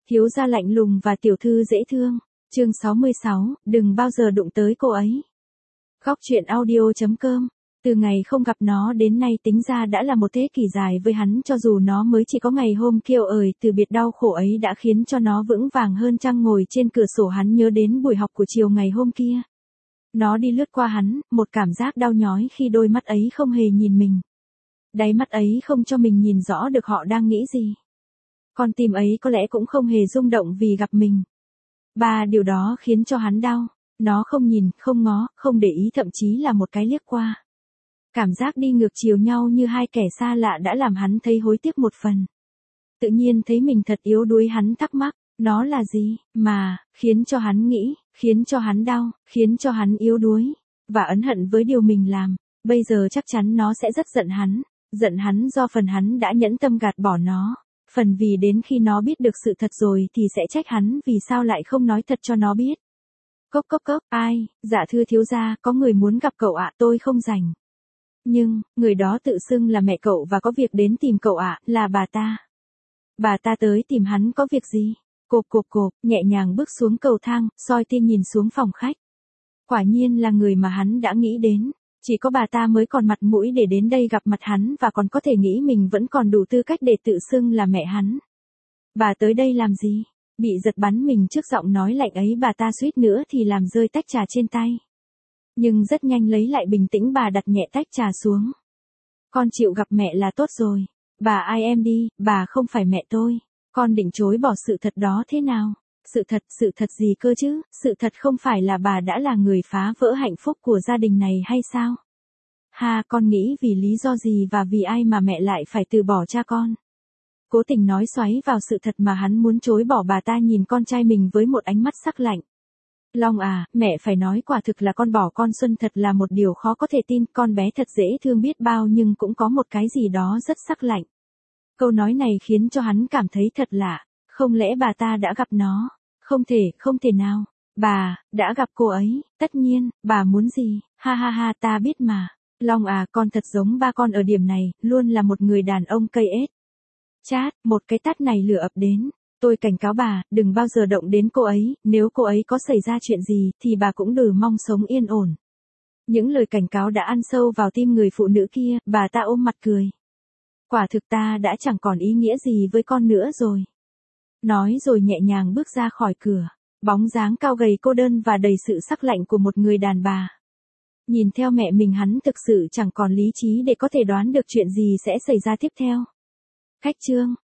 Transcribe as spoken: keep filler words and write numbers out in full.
Thiếu gia lạnh lùng và tiểu thư dễ thương. Chương sáu mươi sáu, đừng bao giờ đụng tới cô ấy. Góc truyện audio chấm com. Từ ngày không gặp nó đến nay tính ra đã là một thế kỷ dài với hắn, cho dù nó mới chỉ có ngày hôm kêu ời từ biệt, đau khổ ấy đã khiến cho nó vững vàng hơn trăng ngồi trên cửa sổ. Hắn nhớ đến buổi học của chiều ngày hôm kia. Nó đi lướt qua hắn, một cảm giác đau nhói khi đôi mắt ấy không hề nhìn mình. Đáy mắt ấy không cho mình nhìn rõ được họ đang nghĩ gì. Con tim ấy có lẽ cũng không hề rung động vì gặp mình. Ba điều đó khiến cho hắn đau. Nó không nhìn, không ngó, không để ý, thậm chí là một cái liếc qua. Cảm giác đi ngược chiều nhau như hai kẻ xa lạ đã làm hắn thấy hối tiếc một phần. Tự nhiên thấy mình thật yếu đuối, hắn thắc mắc, nó là gì, mà, khiến cho hắn nghĩ, khiến cho hắn đau, khiến cho hắn yếu đuối, và ấn hận với điều mình làm. Bây giờ chắc chắn nó sẽ rất giận hắn, giận hắn do phần hắn đã nhẫn tâm gạt bỏ nó. Phần vì đến khi nó biết được sự thật rồi thì sẽ trách hắn vì sao lại không nói thật cho nó biết. Cốc cốc cốc, ai, dạ thưa thiếu gia, có người muốn gặp cậu ạ, tôi không rảnh. Nhưng, người đó tự xưng là mẹ cậu và có việc đến tìm cậu ạ, là bà ta. Bà ta tới tìm hắn có việc gì? Cộp cộp cộp, nhẹ nhàng bước xuống cầu thang, soi tia nhìn xuống phòng khách. Quả nhiên là người mà hắn đã nghĩ đến. Chỉ có bà ta mới còn mặt mũi để đến đây gặp mặt hắn và còn có thể nghĩ mình vẫn còn đủ tư cách để tự xưng là mẹ hắn. Bà tới đây làm gì? Bị giật bắn mình trước giọng nói lạnh ấy, bà ta suýt nữa thì làm rơi tách trà trên tay. Nhưng rất nhanh lấy lại bình tĩnh, bà đặt nhẹ tách trà xuống. Con chịu gặp mẹ là tốt rồi. Bà ai em đi, bà không phải mẹ tôi. Con định chối bỏ sự thật đó thế nào? Sự thật, sự thật gì cơ chứ? Sự thật không phải là bà đã là người phá vỡ hạnh phúc của gia đình này hay sao? Ha, con nghĩ vì lý do gì và vì ai mà mẹ lại phải từ bỏ cha con? Cố tình nói xoáy vào sự thật mà hắn muốn chối bỏ. Bà ta nhìn con trai mình với một ánh mắt sắc lạnh. Long à, mẹ phải nói quả thực là con bỏ con Xuân thật là một điều khó có thể tin. Con bé thật dễ thương biết bao nhưng cũng có một cái gì đó rất sắc lạnh. Câu nói này khiến cho hắn cảm thấy thật lạ. Không lẽ bà ta đã gặp nó? Không thể, không thể nào. Bà, đã gặp cô ấy, tất nhiên, bà muốn gì? Ha ha ha, ta biết mà. Long à, con thật giống ba con ở điểm này, luôn là một người đàn ông cây ếch. Chát, một cái tát này lửa ập đến. Tôi cảnh cáo bà, đừng bao giờ động đến cô ấy, nếu cô ấy có xảy ra chuyện gì thì bà cũng đừng mong sống yên ổn. Những lời cảnh cáo đã ăn sâu vào tim người phụ nữ kia, bà ta ôm mặt cười. Quả thực ta đã chẳng còn ý nghĩa gì với con nữa rồi. Nói rồi nhẹ nhàng bước ra khỏi cửa. Bóng dáng cao gầy cô đơn và đầy sự sắc lạnh của một người đàn bà. Nhìn theo mẹ mình, hắn thực sự chẳng còn lý trí để có thể đoán được chuyện gì sẽ xảy ra tiếp theo. Khách trương,